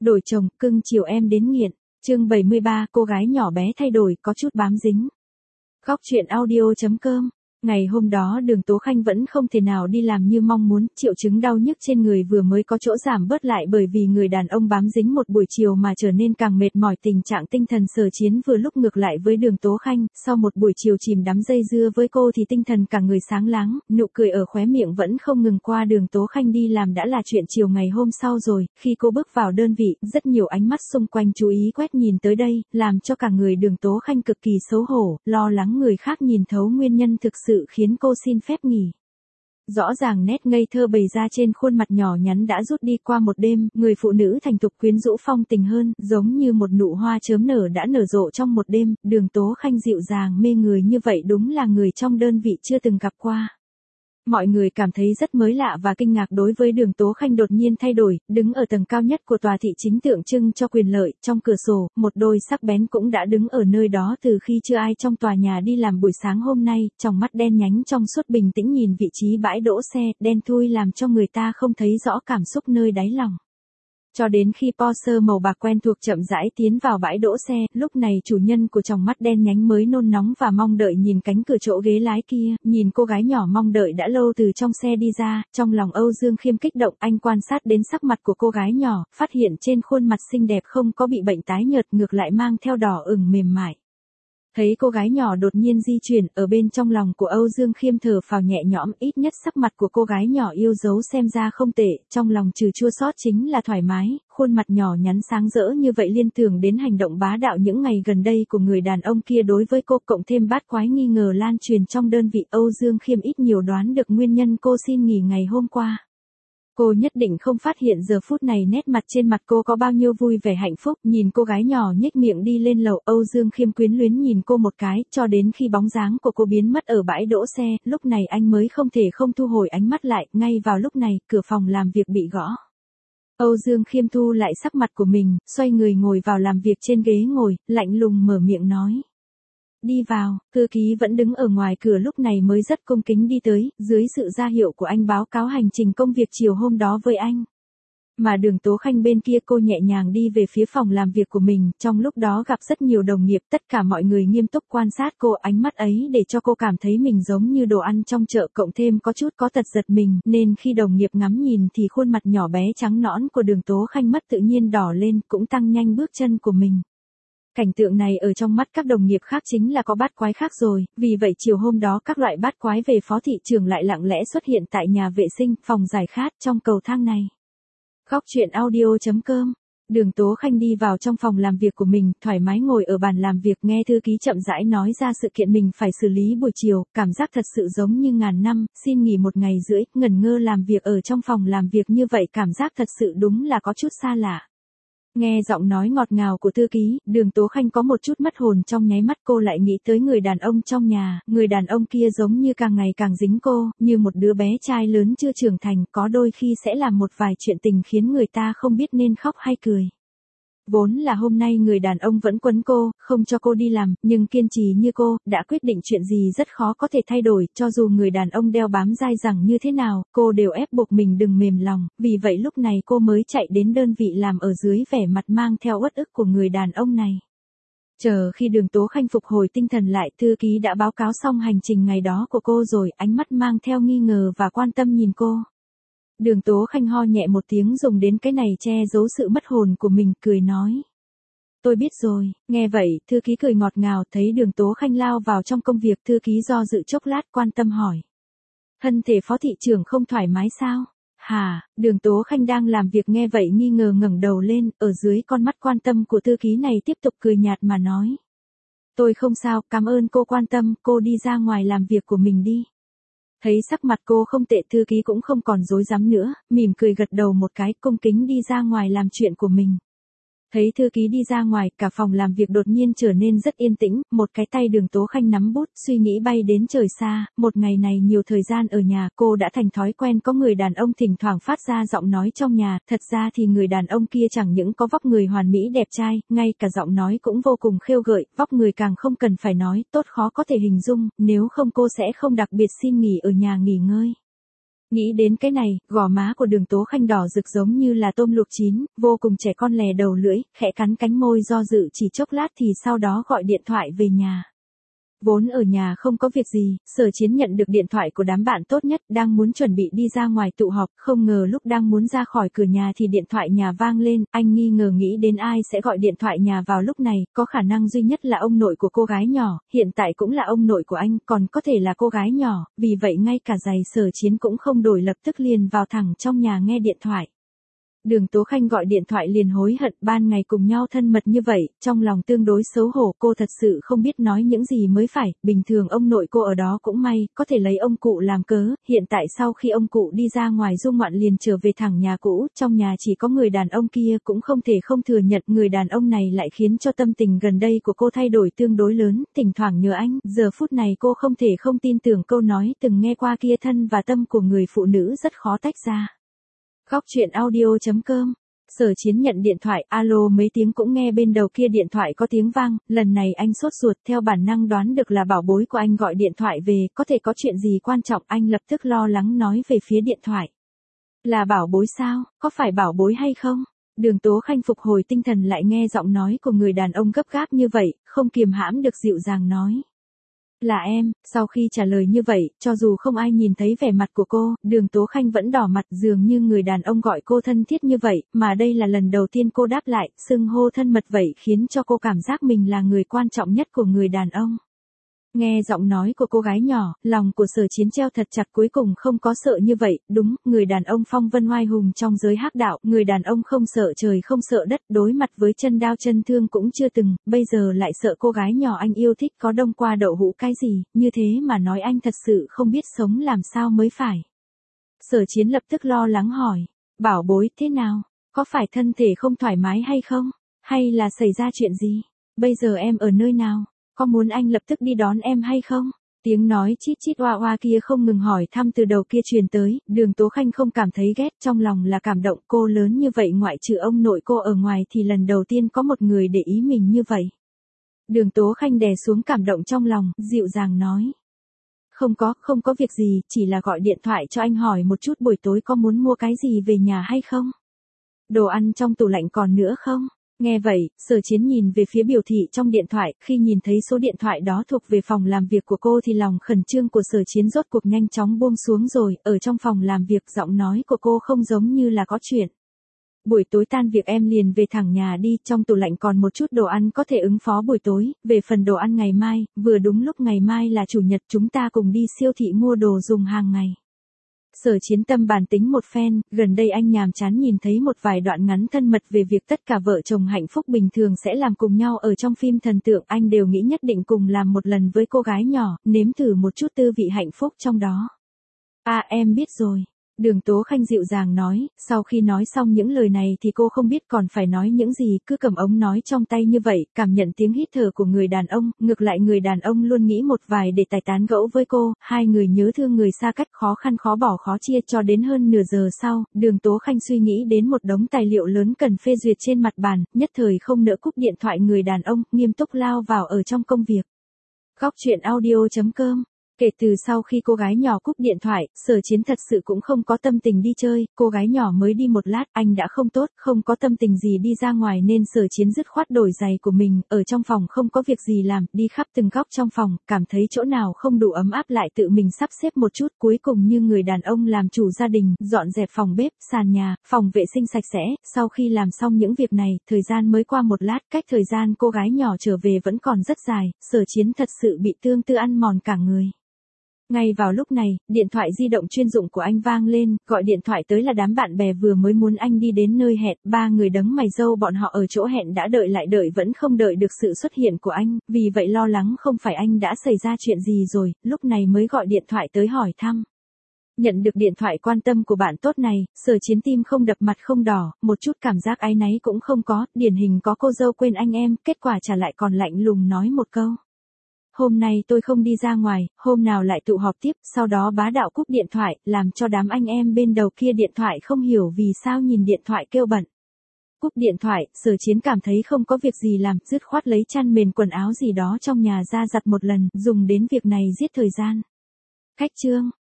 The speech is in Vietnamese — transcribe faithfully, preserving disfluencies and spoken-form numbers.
Đổi chồng, cưng chiều em đến nghiện. Chương bảy mươi ba, cô gái nhỏ bé thay đổi, có chút bám dính. Góc truyện audio chấm com. Ngày hôm đó Đường Tố Khanh vẫn không thể nào đi làm như mong muốn, triệu chứng đau nhức trên người vừa mới có chỗ giảm bớt lại bởi vì người đàn ông bám dính một buổi chiều mà trở nên càng mệt mỏi. Tình trạng tinh thần Sở Chiến vừa lúc ngược lại với Đường Tố Khanh, sau một buổi chiều chìm đắm dây dưa với cô thì tinh thần cả người sáng láng, nụ cười ở khóe miệng vẫn không ngừng. Qua Đường Tố Khanh đi làm đã là chuyện chiều ngày hôm sau rồi, khi cô bước vào đơn vị, rất nhiều ánh mắt xung quanh chú ý quét nhìn tới đây, làm cho cả người Đường Tố Khanh cực kỳ xấu hổ, lo lắng người khác nhìn thấu nguyên nhân thực sự khiến cô xin phép nghỉ. Rõ ràng nét ngây thơ bày ra trên khuôn mặt nhỏ nhắn đã rút đi qua một đêm, người phụ nữ thành thục quyến rũ phong tình hơn, giống như một nụ hoa chớm nở đã nở rộ trong một đêm. Đường Tố Khanh dịu dàng mê người như vậy đúng là người trong đơn vị chưa từng gặp qua. Mọi người cảm thấy rất mới lạ và kinh ngạc đối với Đường Tố Khanh đột nhiên thay đổi, đứng ở tầng cao nhất của tòa thị chính tượng trưng cho quyền lợi, trong cửa sổ, một đôi sắc bén cũng đã đứng ở nơi đó từ khi chưa ai trong tòa nhà đi làm buổi sáng hôm nay, trong mắt đen nhánh trong suốt bình tĩnh nhìn vị trí bãi đỗ xe, đen thui làm cho người ta không thấy rõ cảm xúc nơi đáy lòng. Cho đến khi Porsche màu bạc quen thuộc chậm rãi tiến vào bãi đỗ xe, lúc này chủ nhân của tròng mắt đen nhánh mới nôn nóng và mong đợi nhìn cánh cửa chỗ ghế lái kia, nhìn cô gái nhỏ mong đợi đã lâu từ trong xe đi ra, trong lòng Âu Dương Khiêm kích động. Anh quan sát đến sắc mặt của cô gái nhỏ, phát hiện trên khuôn mặt xinh đẹp không có bị bệnh tái nhợt, ngược lại mang theo đỏ ửng mềm mại. Thấy cô gái nhỏ đột nhiên di chuyển, ở bên trong lòng của Âu Dương Khiêm thở phào nhẹ nhõm, ít nhất sắc mặt của cô gái nhỏ yêu dấu xem ra không tệ, trong lòng trừ chua xót chính là thoải mái, khuôn mặt nhỏ nhắn sáng rỡ như vậy liên tưởng đến hành động bá đạo những ngày gần đây của người đàn ông kia đối với cô, cộng thêm bát quái nghi ngờ lan truyền trong đơn vị, Âu Dương Khiêm ít nhiều đoán được nguyên nhân cô xin nghỉ ngày hôm qua. Cô nhất định không phát hiện giờ phút này nét mặt trên mặt cô có bao nhiêu vui vẻ hạnh phúc, nhìn cô gái nhỏ nhếch miệng đi lên lầu, Âu Dương Khiêm quyến luyến nhìn cô một cái, cho đến khi bóng dáng của cô biến mất ở bãi đỗ xe, lúc này anh mới không thể không thu hồi ánh mắt lại. Ngay vào lúc này, cửa phòng làm việc bị gõ. Âu Dương Khiêm thu lại sắc mặt của mình, xoay người ngồi vào làm việc trên ghế ngồi, lạnh lùng mở miệng nói. Đi vào. Thư ký vẫn đứng ở ngoài cửa lúc này mới rất cung kính đi tới, dưới sự ra hiệu của anh báo cáo hành trình công việc chiều hôm đó với anh. Mà Đường Tố Khanh bên kia, cô nhẹ nhàng đi về phía phòng làm việc của mình, trong lúc đó gặp rất nhiều đồng nghiệp, tất cả mọi người nghiêm túc quan sát cô, ánh mắt ấy để cho cô cảm thấy mình giống như đồ ăn trong chợ, cộng thêm có chút có tật giật mình, nên khi đồng nghiệp ngắm nhìn thì khuôn mặt nhỏ bé trắng nõn của Đường Tố Khanh mất tự nhiên đỏ lên, cũng tăng nhanh bước chân của mình. Cảnh tượng này ở trong mắt các đồng nghiệp khác chính là có bát quái khác rồi, vì vậy chiều hôm đó các loại bát quái về phó thị trưởng lại lặng lẽ xuất hiện tại nhà vệ sinh, phòng giải khát, trong cầu thang này. Góc truyện audio chấm com. Đường Tố Khanh đi vào trong phòng làm việc của mình, thoải mái ngồi ở bàn làm việc nghe thư ký chậm rãi nói ra sự kiện mình phải xử lý buổi chiều, cảm giác thật sự giống như ngàn năm, xin nghỉ một ngày rưỡi, ngẩn ngơ làm việc ở trong phòng làm việc như vậy, cảm giác thật sự đúng là có chút xa lạ. Nghe giọng nói ngọt ngào của thư ký, Đường Tố Khanh có một chút mất hồn, trong nháy mắt cô lại nghĩ tới người đàn ông trong nhà, người đàn ông kia giống như càng ngày càng dính cô, như một đứa bé trai lớn chưa trưởng thành, có đôi khi sẽ làm một vài chuyện tình khiến người ta không biết nên khóc hay cười. Vốn là hôm nay người đàn ông vẫn quấn cô, không cho cô đi làm, nhưng kiên trì như cô, đã quyết định chuyện gì rất khó có thể thay đổi, cho dù người đàn ông đeo bám dai dẳng như thế nào, cô đều ép buộc mình đừng mềm lòng, vì vậy lúc này cô mới chạy đến đơn vị làm ở dưới vẻ mặt mang theo uất ức của người đàn ông này. Chờ khi Đường Tố Khanh phục hồi tinh thần lại, thư ký đã báo cáo xong hành trình ngày đó của cô rồi, ánh mắt mang theo nghi ngờ và quan tâm nhìn cô. Đường Tố Khanh ho nhẹ một tiếng, dùng đến cái này che giấu sự mất hồn của mình, cười nói. Tôi biết rồi. Nghe vậy, thư ký cười ngọt ngào, thấy Đường Tố Khanh lao vào trong công việc, thư ký do dự chốc lát quan tâm hỏi. Thân thể phó thị trưởng không thoải mái sao? Hả? Đường Tố Khanh đang làm việc nghe vậy nghi ngờ ngẩng đầu lên, ở dưới con mắt quan tâm của thư ký này tiếp tục cười nhạt mà nói. Tôi không sao, cảm ơn cô quan tâm, cô đi ra ngoài làm việc của mình đi. Thấy sắc mặt cô không tệ, thư ký cũng không còn dối dám nữa, mỉm cười gật đầu một cái, cung kính đi ra ngoài làm chuyện của mình. Thấy thư ký đi ra ngoài, cả phòng làm việc đột nhiên trở nên rất yên tĩnh, một cái tay Đường Tố Khanh nắm bút, suy nghĩ bay đến trời xa, một ngày này nhiều thời gian ở nhà, cô đã thành thói quen có người đàn ông thỉnh thoảng phát ra giọng nói trong nhà, thật ra thì người đàn ông kia chẳng những có vóc người hoàn mỹ đẹp trai, ngay cả giọng nói cũng vô cùng khêu gợi, vóc người càng không cần phải nói, tốt khó có thể hình dung, nếu không cô sẽ không đặc biệt xin nghỉ ở nhà nghỉ ngơi. Nghĩ đến cái này, gò má của Đường Tố Khanh đỏ rực giống như là tôm luộc chín, vô cùng trẻ con lè đầu lưỡi, khẽ cắn cánh môi do dự chỉ chốc lát thì sau đó gọi điện thoại về nhà. Vốn ở nhà không có việc gì, Sở Chiến nhận được điện thoại của đám bạn tốt nhất, đang muốn chuẩn bị đi ra ngoài tụ họp, không ngờ lúc đang muốn ra khỏi cửa nhà thì điện thoại nhà vang lên, anh nghi ngờ nghĩ đến ai sẽ gọi điện thoại nhà vào lúc này, có khả năng duy nhất là ông nội của cô gái nhỏ, hiện tại cũng là ông nội của anh, còn có thể là cô gái nhỏ, vì vậy ngay cả giày Sở Chiến cũng không đổi lập tức liền vào thẳng trong nhà nghe điện thoại. Đường Tố Khanh gọi điện thoại liền hối hận, ban ngày cùng nhau thân mật như vậy, trong lòng tương đối xấu hổ, cô thật sự không biết nói những gì mới phải, bình thường ông nội cô ở đó cũng may, có thể lấy ông cụ làm cớ, hiện tại sau khi ông cụ đi ra ngoài du ngoạn liền trở về thẳng nhà cũ, trong nhà chỉ có người đàn ông kia, cũng không thể không thừa nhận người đàn ông này lại khiến cho tâm tình gần đây của cô thay đổi tương đối lớn, thỉnh thoảng nhớ anh, giờ phút này cô không thể không tin tưởng câu nói từng nghe qua kia, thân và tâm của người phụ nữ rất khó tách ra. Góc truyện audio.com. Sở Chiến nhận điện thoại, alo mấy tiếng cũng nghe bên đầu kia điện thoại có tiếng vang, lần này anh sốt ruột, theo bản năng đoán được là bảo bối của anh gọi điện thoại về, có thể có chuyện gì quan trọng, anh lập tức lo lắng nói về phía điện thoại. Là bảo bối sao, có phải bảo bối hay không? Đường Tố Khanh phục hồi tinh thần lại nghe giọng nói của người đàn ông gấp gáp như vậy, không kiềm hãm được dịu dàng nói. Là em, sau khi trả lời như vậy, cho dù không ai nhìn thấy vẻ mặt của cô, Đường Tố Khanh vẫn đỏ mặt, dường như người đàn ông gọi cô thân thiết như vậy, mà đây là lần đầu tiên cô đáp lại, xưng hô thân mật vậy khiến cho cô cảm giác mình là người quan trọng nhất của người đàn ông. Nghe giọng nói của cô gái nhỏ, lòng của Sở Chiến treo thật chặt, cuối cùng không có sợ như vậy, đúng, người đàn ông phong vân oai hùng trong giới hắc đạo, người đàn ông không sợ trời không sợ đất, đối mặt với chân đao chân thương cũng chưa từng, bây giờ lại sợ cô gái nhỏ anh yêu thích có đông qua đậu hũ cái gì, như thế mà nói anh thật sự không biết sống làm sao mới phải. Sở Chiến lập tức lo lắng hỏi, bảo bối thế nào, có phải thân thể không thoải mái hay không, hay là xảy ra chuyện gì, bây giờ em ở nơi nào? Có muốn anh lập tức đi đón em hay không? Tiếng nói chít chít oa oa kia không ngừng hỏi thăm từ đầu kia truyền tới, Đường Tố Khanh không cảm thấy ghét, trong lòng là cảm động, cô lớn như vậy ngoại trừ ông nội cô ở ngoài thì lần đầu tiên có một người để ý mình như vậy. Đường Tố Khanh đè xuống cảm động trong lòng, dịu dàng nói. Không có, không có việc gì, chỉ là gọi điện thoại cho anh hỏi một chút buổi tối có muốn mua cái gì về nhà hay không? Đồ ăn trong tủ lạnh còn nữa không? Nghe vậy, Sở Chiến nhìn về phía biểu thị trong điện thoại, khi nhìn thấy số điện thoại đó thuộc về phòng làm việc của cô thì lòng khẩn trương của Sở Chiến rốt cuộc nhanh chóng buông xuống rồi, ở trong phòng làm việc giọng nói của cô không giống như là có chuyện. Buổi tối tan việc em liền về thẳng nhà đi, trong tủ lạnh còn một chút đồ ăn có thể ứng phó buổi tối, về phần đồ ăn ngày mai, vừa đúng lúc ngày mai là chủ nhật chúng ta cùng đi siêu thị mua đồ dùng hàng ngày. Sở Chiến tâm bàn tính một phen, gần đây anh nhàm chán nhìn thấy một vài đoạn ngắn thân mật về việc tất cả vợ chồng hạnh phúc bình thường sẽ làm cùng nhau ở trong phim thần tượng, anh đều nghĩ nhất định cùng làm một lần với cô gái nhỏ, nếm thử một chút tư vị hạnh phúc trong đó. À em biết rồi. Đường Tố Khanh dịu dàng nói, sau khi nói xong những lời này thì cô không biết còn phải nói những gì, cứ cầm ống nói trong tay như vậy, cảm nhận tiếng hít thở của người đàn ông, ngược lại người đàn ông luôn nghĩ một vài để tài tán gẫu với cô, hai người nhớ thương người xa cách khó khăn khó bỏ khó chia cho đến hơn nửa giờ sau, Đường Tố Khanh suy nghĩ đến một đống tài liệu lớn cần phê duyệt trên mặt bàn, nhất thời không nỡ cúp điện thoại người đàn ông, nghiêm túc lao vào ở trong công việc. Góc truyện audio.com. Kể từ sau khi cô gái nhỏ cúp điện thoại, Sở Chiến thật sự cũng không có tâm tình đi chơi, cô gái nhỏ mới đi một lát, anh đã không tốt, không có tâm tình gì đi ra ngoài nên Sở Chiến dứt khoát đổi giày của mình, ở trong phòng không có việc gì làm, đi khắp từng góc trong phòng, cảm thấy chỗ nào không đủ ấm áp lại tự mình sắp xếp một chút, cuối cùng như người đàn ông làm chủ gia đình, dọn dẹp phòng bếp, sàn nhà, phòng vệ sinh sạch sẽ, sau khi làm xong những việc này, thời gian mới qua một lát, cách thời gian cô gái nhỏ trở về vẫn còn rất dài, Sở Chiến thật sự bị tương tư ăn mòn cả người. Ngay vào lúc này, điện thoại di động chuyên dụng của anh vang lên, gọi điện thoại tới là đám bạn bè vừa mới muốn anh đi đến nơi hẹn, ba người đấng mày râu bọn họ ở chỗ hẹn đã đợi lại đợi vẫn không đợi được sự xuất hiện của anh, vì vậy lo lắng không phải anh đã xảy ra chuyện gì rồi, lúc này mới gọi điện thoại tới hỏi thăm. Nhận được điện thoại quan tâm của bạn tốt này, Sở Chiến tim không đập mặt không đỏ, một chút cảm giác áy náy cũng không có, điển hình có cô dâu quên anh em, kết quả trả lại còn lạnh lùng nói một câu. Hôm nay tôi không đi ra ngoài, hôm nào lại tụ họp tiếp, sau đó bá đạo cúp điện thoại, làm cho đám anh em bên đầu kia điện thoại không hiểu vì sao nhìn điện thoại kêu bận. Cúp điện thoại, Sở Chiến cảm thấy không có việc gì làm, dứt khoát lấy chăn mền quần áo gì đó trong nhà ra giặt một lần, dùng đến việc này giết thời gian. Khách trương,